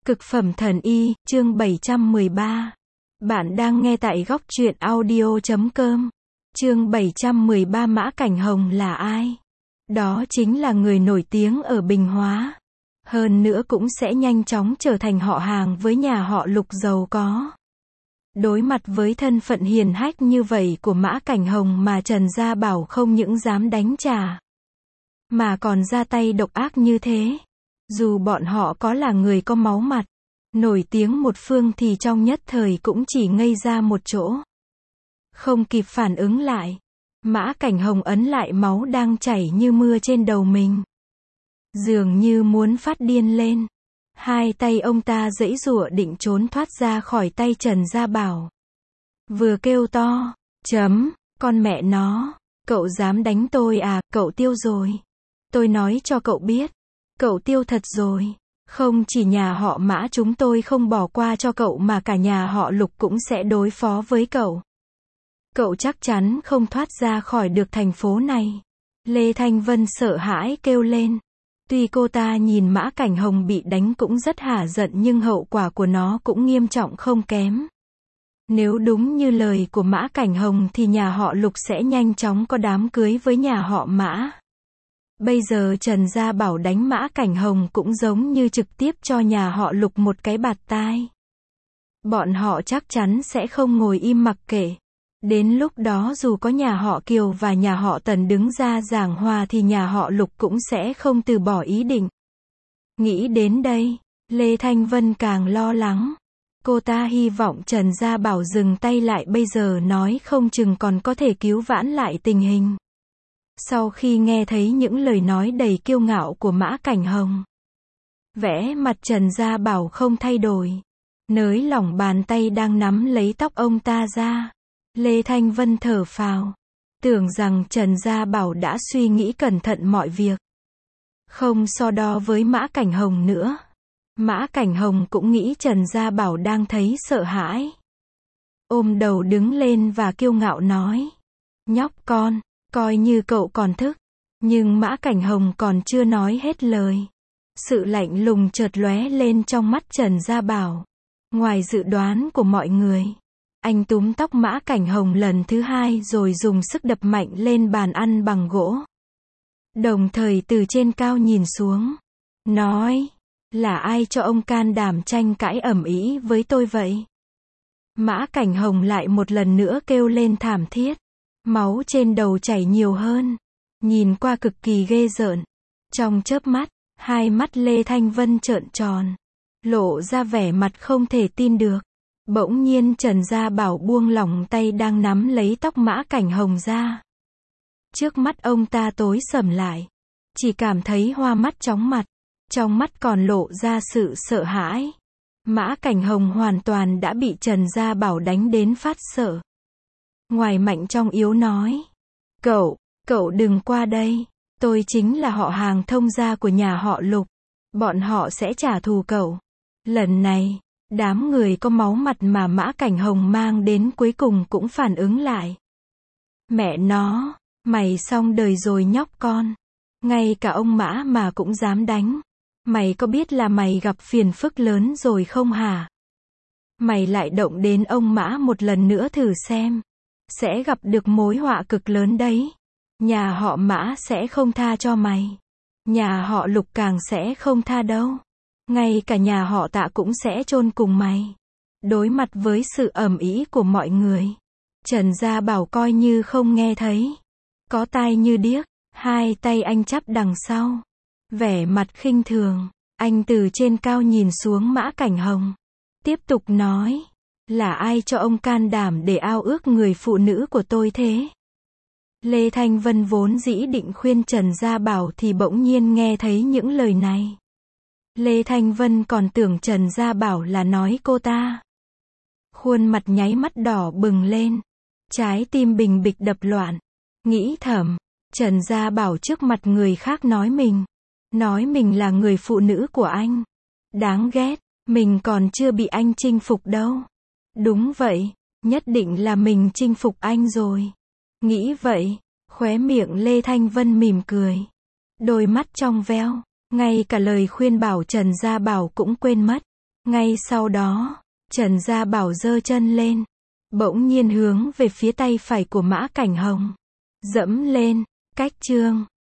Cực phẩm thần y, chương 713. Bạn đang nghe tại góc truyện audio.com. Chương 713. Mã Cảnh Hồng là ai? Đó chính là người nổi tiếng ở Bình Hóa. Hơn nữa cũng sẽ nhanh chóng trở thành họ hàng với nhà họ Lục giàu có. Đối mặt với thân phận hiền hách như vậy của Mã Cảnh Hồng mà Trần Gia Bảo không những dám đánh trả, mà còn ra tay độc ác như thế. Dù bọn họ có là người có máu mặt, nổi tiếng một phương thì trong nhất thời cũng chỉ ngây ra một chỗ. Không kịp phản ứng lại, Mã Cảnh Hồng ấn lại máu đang chảy như mưa trên đầu mình. Dường như muốn phát điên lên. Hai tay ông ta giãy giụa định trốn thoát ra khỏi tay Trần Gia Bảo. Vừa kêu to, con mẹ nó, cậu dám đánh tôi à, cậu tiêu rồi. Tôi nói cho cậu biết, cậu tiêu thật rồi. Không chỉ nhà họ Mã chúng tôi không bỏ qua cho cậu mà cả nhà họ Lục cũng sẽ đối phó với cậu. Cậu chắc chắn không thoát ra khỏi được thành phố này. Lê Thanh Vân sợ hãi kêu lên. Tuy cô ta nhìn Mã Cảnh Hồng bị đánh cũng rất hả giận nhưng hậu quả của nó cũng nghiêm trọng không kém. Nếu đúng như lời của Mã Cảnh Hồng thì nhà họ Lục sẽ nhanh chóng có đám cưới với nhà họ Mã. Bây giờ Trần Gia Bảo đánh Mã Cảnh Hồng cũng giống như trực tiếp cho nhà họ Lục một cái bạt tai. Bọn họ chắc chắn sẽ không ngồi im mặc kệ. Đến lúc đó dù có nhà họ Kiều và nhà họ Tần đứng ra giảng hòa thì nhà họ Lục cũng sẽ không từ bỏ ý định. Nghĩ đến đây, Lê Thanh Vân càng lo lắng. Cô ta hy vọng Trần Gia Bảo dừng tay lại bây giờ nói không chừng còn có thể cứu vãn lại tình hình. Sau khi nghe thấy những lời nói đầy kiêu ngạo của Mã Cảnh Hồng, vẻ mặt Trần Gia Bảo không thay đổi. Nới lỏng bàn tay đang nắm lấy tóc ông ta ra. Lê Thanh Vân thở phào. Tưởng rằng Trần Gia Bảo đã suy nghĩ cẩn thận mọi việc. Không so đo với Mã Cảnh Hồng nữa. Mã Cảnh Hồng cũng nghĩ Trần Gia Bảo đang thấy sợ hãi. Ôm đầu đứng lên và kiêu ngạo nói. Nhóc con, coi như cậu còn thức. Nhưng Mã Cảnh Hồng còn chưa nói hết lời. Sự lạnh lùng chợt lóe lên trong mắt Trần Gia Bảo. Ngoài dự đoán của mọi người, anh túm tóc Mã Cảnh Hồng lần thứ hai rồi dùng sức đập mạnh lên bàn ăn bằng gỗ. Đồng thời từ trên cao nhìn xuống. Nói, là ai cho ông can đảm tranh cãi ầm ĩ với tôi vậy? Mã Cảnh Hồng lại một lần nữa kêu lên thảm thiết. Máu trên đầu chảy nhiều hơn. Nhìn qua cực kỳ ghê rợn. Trong chớp mắt, hai mắt Lê Thanh Vân trợn tròn. Lộ ra vẻ mặt không thể tin được. Bỗng nhiên Trần Gia Bảo buông lỏng tay đang nắm lấy tóc Mã Cảnh Hồng ra. Trước mắt ông ta tối sầm lại. Chỉ cảm thấy hoa mắt chóng mặt. Trong mắt còn lộ ra sự sợ hãi. Mã Cảnh Hồng hoàn toàn đã bị Trần Gia Bảo đánh đến phát sợ. Ngoài mạnh trong yếu nói. Cậu đừng qua đây. Tôi chính là họ hàng thông gia của nhà họ Lục. Bọn họ sẽ trả thù cậu. Lần này, đám người có máu mặt mà Mã Cảnh Hồng mang đến cuối cùng cũng phản ứng lại. Mẹ nó, mày xong đời rồi nhóc con. Ngay cả ông Mã mà cũng dám đánh. Mày có biết là mày gặp phiền phức lớn rồi không hả? Mày lại động đến ông Mã một lần nữa thử xem. Sẽ gặp được mối họa cực lớn đấy. Nhà họ Mã sẽ không tha cho mày. Nhà họ Lục càng sẽ không tha đâu. Ngay cả nhà họ Tạ cũng sẽ chôn cùng mày. Đối mặt với sự ầm ĩ của mọi người, Trần Gia Bảo coi như không nghe thấy. Có tai như điếc, hai tay anh chắp đằng sau. Vẻ mặt khinh thường, anh từ trên cao nhìn xuống Mã Cảnh Hồng. Tiếp tục nói, là ai cho ông can đảm để ao ước người phụ nữ của tôi thế? Lê Thanh Vân vốn dĩ định khuyên Trần Gia Bảo thì bỗng nhiên nghe thấy những lời này. Lê Thanh Vân còn tưởng Trần Gia Bảo là nói cô ta. Khuôn mặt nháy mắt đỏ bừng lên. Trái tim bình bịch đập loạn. Nghĩ thầm, Trần Gia Bảo trước mặt người khác nói mình là người phụ nữ của anh. Đáng ghét, mình còn chưa bị anh chinh phục đâu. Đúng vậy, nhất định là mình chinh phục anh rồi. Nghĩ vậy, khóe miệng Lê Thanh Vân mỉm cười. Đôi mắt trong veo. Ngay cả lời khuyên bảo Trần Gia Bảo cũng quên mất. Ngay sau đó, Trần Gia Bảo giơ chân lên, bỗng nhiên hướng về phía tay phải của Mã Cảnh Hồng. Dẫm lên, cách chương.